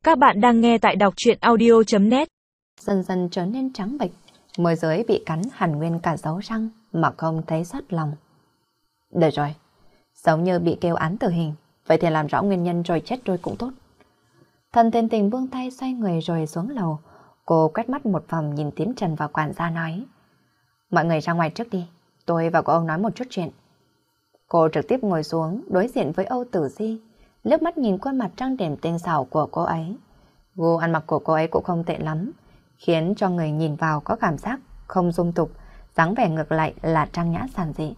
Các bạn đang nghe tại đọc truyện audio.net. Dần dần trở nên trắng bệch, môi dưới bị cắn hằn nguyên cả dấu răng mà không thấy xót lòng. Được rồi, giống như bị kêu án tử hình, vậy thì làm rõ nguyên nhân rồi chết rồi cũng tốt. Thần Thiên Tình buông tay xoay người rồi xuống lầu. Cô quét mắt một vòng nhìn Tím Trần và quản gia nói: mọi người ra ngoài trước đi, tôi và cô ông nói một chút chuyện. Cô trực tiếp ngồi xuống đối diện với Âu Tử Di, liếc mắt nhìn khuôn mặt trang điểm tinh xảo của cô ấy. Gu ăn mặc của cô ấy cũng không tệ lắm, khiến cho người nhìn vào có cảm giác không dung tục, dáng vẻ ngược lại là trang nhã giản dị.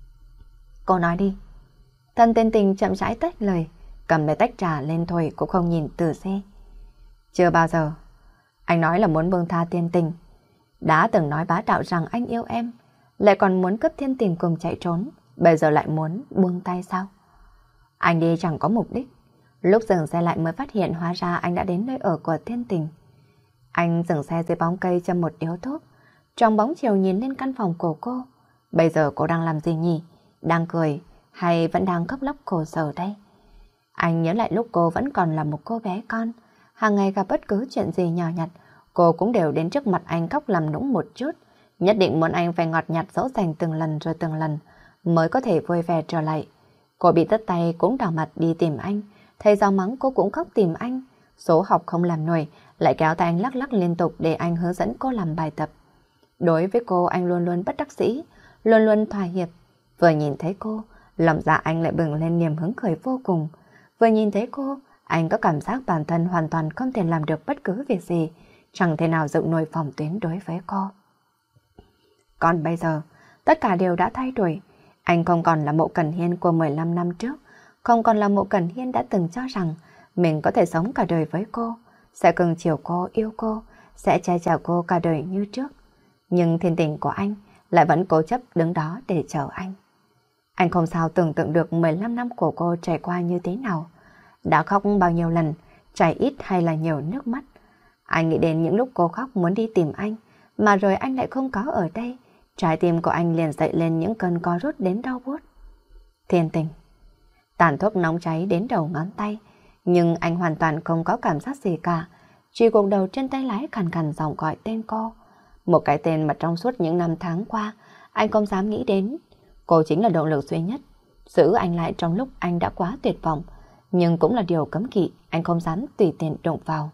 Cô nói đi. Thần Thiên Tình chậm rãi tách lời, cầm lấy tách trà lên thôi cũng không nhìn Tử Di. Chưa bao giờ. Anh nói là muốn buông tha Thiên Tình, đã từng nói bá đạo rằng anh yêu em, lại còn muốn cướp Thiên Tình cùng chạy trốn, bây giờ lại muốn buông tay sao? Anh đi chẳng có mục đích. Lúc dừng xe lại mới phát hiện hóa ra anh đã đến nơi ở của Thiên Tình. Anh dừng xe dưới bóng cây châm một điếu thuốc, trong bóng chiều nhìn lên căn phòng của cô. Bây giờ cô đang làm gì nhỉ? Đang cười hay vẫn đang khóc lóc khổ sở đây? Anh nhớ lại lúc cô vẫn còn là một cô bé con, hàng ngày gặp bất cứ chuyện gì nhỏ nhặt, cô cũng đều đến trước mặt anh khóc làm nũng một chút, nhất định muốn anh phải ngọt nhạt dỗ dành từng lần rồi từng lần mới có thể vui vẻ trở lại. Cô bị tất tay cũng đỏ mặt đi tìm anh, thầy giáo mắng cô cũng khóc tìm anh, số học không làm nổi lại kéo tay anh lắc lắc liên tục để anh hướng dẫn cô làm bài tập. Đối với cô anh luôn luôn bất đắc dĩ, luôn luôn thỏa hiệp. Vừa nhìn thấy cô, lòng dạ anh lại bừng lên niềm hứng khởi vô cùng. Vừa nhìn thấy cô, anh có cảm giác bản thân hoàn toàn không thể làm được bất cứ việc gì, chẳng thể nào dựng nổi phòng tuyến đối với cô. Còn bây giờ, tất cả đều đã thay đổi. Anh không còn là Mộ Cẩn Hiên của 15 năm trước, không còn là Mộ Cẩn Hiên đã từng cho rằng mình có thể sống cả đời với cô, sẽ cưng chiều cô, yêu cô, sẽ che chở cô cả đời như trước. Nhưng Thiên Tình của anh lại vẫn cố chấp đứng đó để chờ anh. Anh không sao tưởng tượng được 15 năm của cô trải qua như thế nào, đã khóc bao nhiêu lần, chảy ít hay là nhiều nước mắt. Anh nghĩ đến những lúc cô khóc muốn đi tìm anh, mà rồi anh lại không có ở đây. Trái tim của anh liền dậy lên những cơn co rút đến đau buốt. Thiên Tình. Tàn thuốc nóng cháy đến đầu ngón tay, nhưng anh hoàn toàn không có cảm giác gì cả. Chỉ gục đầu trên tay lái khàn khàn giọng gọi tên cô. Một cái tên mà trong suốt những năm tháng qua, anh không dám nghĩ đến. Cô chính là động lực duy nhất, giữ anh lại trong lúc anh đã quá tuyệt vọng, nhưng cũng là điều cấm kỵ, anh không dám tùy tiện đụng vào.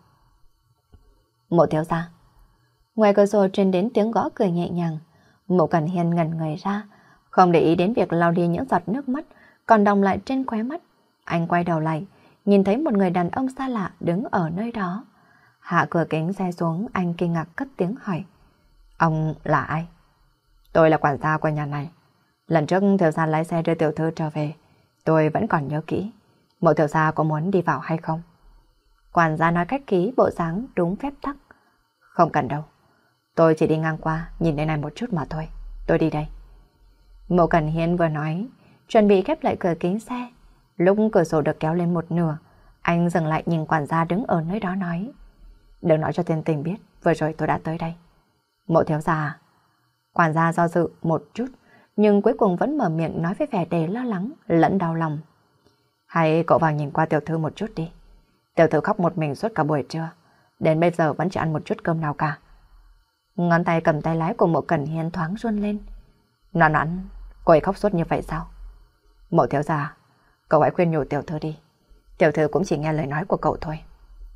Mộ thiếu gia. Ngoài cửa sổ truyền đến tiếng gõ cửa nhẹ nhàng. Mộ Cẩn Hiên ngẩn người ra, không để ý đến việc lau đi những giọt nước mắt còn đọng lại trên khóe mắt. Anh quay đầu lại, nhìn thấy một người đàn ông xa lạ đứng ở nơi đó. Hạ cửa kính xe xuống, anh kinh ngạc cất tiếng hỏi: ông là ai? Tôi là quản gia của nhà này. Lần trước thiếu gia lái xe đưa tiểu thư trở về, tôi vẫn còn nhớ kỹ. Mộ thiếu gia có muốn đi vào hay không? Quản gia nói cách ký bộ dáng đúng phép tắc. Không cần đâu, tôi chỉ đi ngang qua nhìn nơi này một chút mà thôi, tôi đi đây. Mộ Cẩn Hiên vừa nói, chuẩn bị khép lại cửa kính xe. Lúc cửa sổ được kéo lên một nửa, anh dừng lại nhìn quản gia đứng ở nơi đó nói: đừng nói cho Thiên Tình biết, vừa rồi tôi đã tới đây. Mộ thiếu gia à? Quản gia do dự một chút, nhưng cuối cùng vẫn mở miệng nói với vẻ đầy lo lắng lẫn đau lòng: hay cậu vào nhìn qua tiểu thư một chút đi. Tiểu thư khóc một mình suốt cả buổi trưa, đến bây giờ vẫn chưa ăn một chút cơm nào cả. Ngón tay cầm tay lái của Mộ Cẩn Hiên thoáng run lên. Noãn, cô ấy khóc suốt như vậy sao? Mộ thiếu gia, cậu hãy khuyên nhủ tiểu thư đi. Tiểu thư cũng chỉ nghe lời nói của cậu thôi.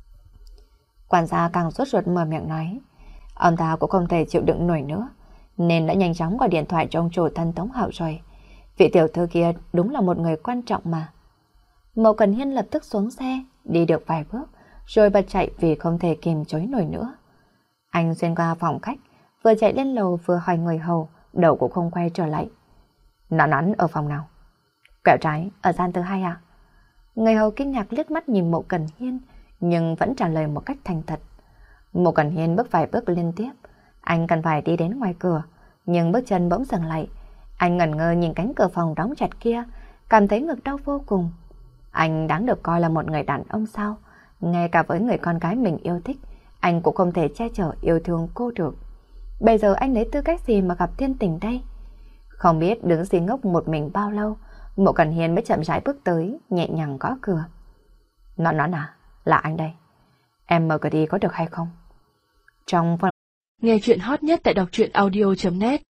Quản gia càng sốt ruột mở miệng nói. Ông ta cũng không thể chịu đựng nổi nữa, nên đã nhanh chóng gọi điện thoại cho ông chủ thân Tống Hạo rồi. Vị tiểu thư kia đúng là một người quan trọng mà. Mộ Cẩn Hiên lập tức xuống xe, đi được vài bước, rồi bật chạy vì không thể kìm chối nổi nữa. Anh xuyên qua phòng khách, vừa chạy lên lầu vừa hỏi người hầu, đầu cũng không quay trở lại. Noãn ở phòng nào? Quẹo trái, ở gian thứ 2 à? Người hầu kinh ngạc liếc mắt nhìn Mộ Cẩn Hiên, nhưng vẫn trả lời một cách thành thật. Mộ Cẩn Hiên bước vài bước liên tiếp, anh cần phải đi đến ngoài cửa, nhưng bước chân bỗng dừng lại. Anh ngẩn ngơ nhìn cánh cửa phòng đóng chặt kia, cảm thấy ngực đau vô cùng. Anh đáng được coi là một người đàn ông sao? Ngay cả với người con gái mình yêu thích, anh cũng không thể che chở yêu thương cô được. Bây giờ anh lấy tư cách gì mà gặp Thiên Tình đây? Không biết đứng si ngốc một mình bao lâu, Mộ Cẩn Hiên mới chậm rãi bước tới, nhẹ nhàng gõ cửa. Noãn à, là anh đây. Em mở cửa đi có được hay không? Trong phần Nghe chuyện hot nhất tại đọc truyện audio.net